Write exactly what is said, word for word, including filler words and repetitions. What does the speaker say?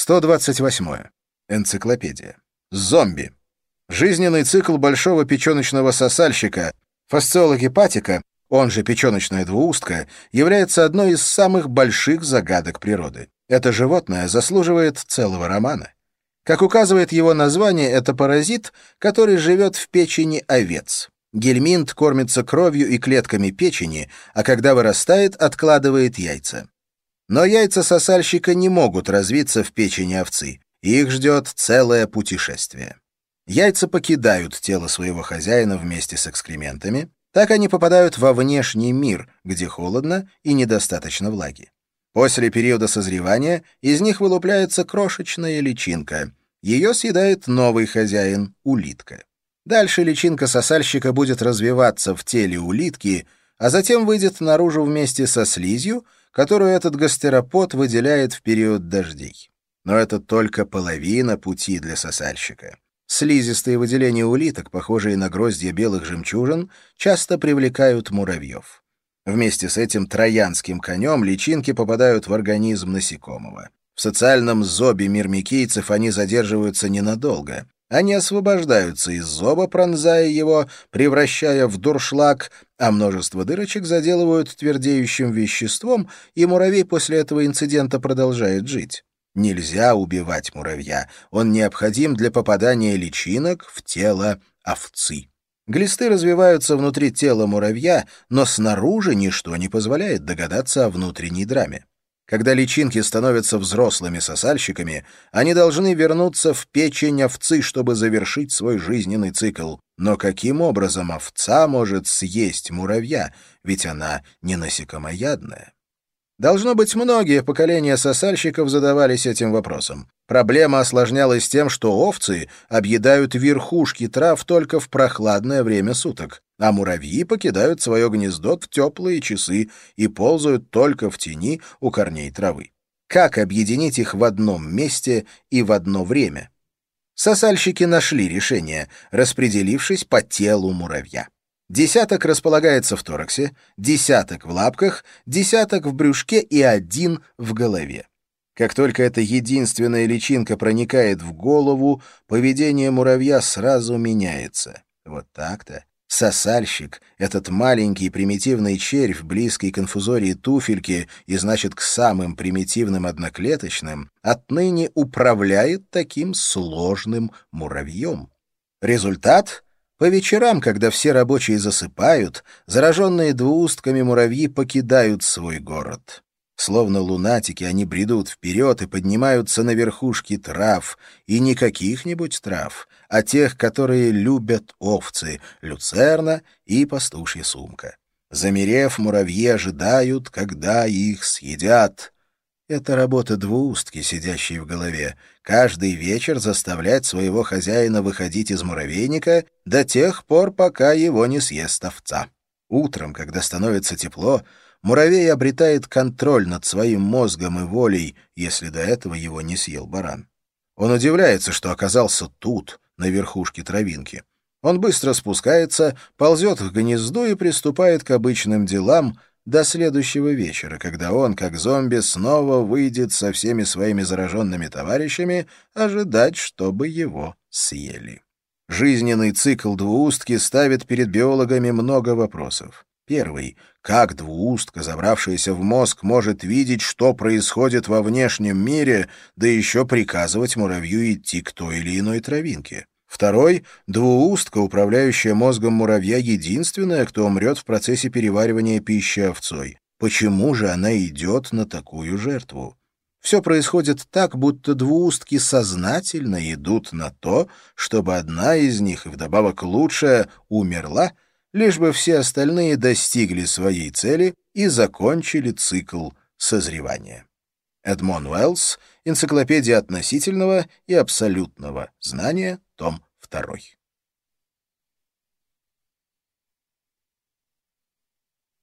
сто двадцать восьмое. Энциклопедия. Зомби. Жизненный цикл большого печеночного сосальщика, фасциологепатика, он же печеночная двуустка, является одной из самых больших загадок природы. Это животное заслуживает целого романа. Как указывает его название, это паразит, который живет в печени овец. Гельминт кормится кровью и клетками печени, а когда вырастает, откладывает яйца. Но яйца сосальщика не могут развиться в печени овцы. Их ждет целое путешествие. Яйца покидают тело своего хозяина вместе с экскрементами. Так они попадают во внешний мир, где холодно и недостаточно влаги. После периода созревания из них вылупляется крошечная личинка. Ее съедает новый хозяин — улитка. Дальше личинка сосальщика будет развиваться в теле улитки, а затем выйдет наружу вместе со слизью, которую этот гастеропод выделяет в период дождей. Но это только половина пути для сосальщика. Слизистые выделения улиток, похожие на гроздья белых жемчужин, часто привлекают муравьев. Вместе с этим троянским конем личинки попадают в организм насекомого. В социальном зобе мирмикийцев они задерживаются ненадолго. Они освобождаются из зоба, пронзая его, превращая в дуршлаг, а множество дырочек заделывают твердеющим веществом, и муравей после этого инцидента продолжает жить. Нельзя убивать муравья, он необходим для попадания личинок в тело овцы. Глисты развиваются внутри тела муравья, но снаружи ничто не позволяет догадаться о внутренней драме. Когда личинки становятся взрослыми сосальщиками, они должны вернуться в печень овцы, чтобы завершить свой жизненный цикл. Но каким образом овца может съесть муравья, ведь она не насекомоядная? Должно быть, многие поколения сосальщиков задавались этим вопросом. Проблема осложнялась тем, что овцы объедают верхушки трав только в прохладное время суток, а муравьи покидают свое гнездо в теплые часы и ползают только в тени у корней травы. Как объединить их в одном месте и в одно время? Сосальщики нашли решение, распределившись по телу муравья. Десяток располагается в тораксе, десяток в лапках, десяток в брюшке и один в голове. Как только эта единственная личинка проникает в голову, поведение муравья сразу меняется. Вот так-то. Сосальщик, этот маленький примитивный червь, близкий к инфузории туфельки и, значит, к самым примитивным одноклеточным, отныне управляет таким сложным муравьем. Результат — по вечерам, когда все рабочие засыпают, зараженные двуустками муравьи покидают свой город. Словно лунатики они бредут вперед и поднимаются на верхушки трав, и не каких-нибудь трав, а тех, которые любят овцы, люцерна и пастушья сумка. Замерев, муравьи ожидают, когда их съедят. Это работа двуустки, сидящей в голове. Каждый вечер заставлять своего хозяина выходить из муравейника до тех пор, пока его не съест овца. Утром, когда становится тепло, муравей обретает контроль над своим мозгом и волей, если до этого его не съел баран. Он удивляется, что оказался тут, на верхушке травинки. Он быстро спускается, ползет к гнезду и приступает к обычным делам, до следующего вечера, когда он, как зомби, снова выйдет со всеми своими зараженными товарищами ожидать, чтобы его съели. Жизненный цикл двуустки ставит перед биологами много вопросов. Первый. Как двуустка, забравшаяся в мозг, может видеть, что происходит во внешнем мире, да еще приказывать муравью идти к той или иной травинке? Второй — двуустка, управляющая мозгом муравья, единственная, кто умрет в процессе переваривания пищи овцой. Почему же она идет на такую жертву? Все происходит так, будто двуустки сознательно идут на то, чтобы одна из них, и вдобавок лучшая, умерла, лишь бы все остальные достигли своей цели и закончили цикл созревания. Эдмон Уэллс, «Энциклопедия относительного и абсолютного знания», том второй.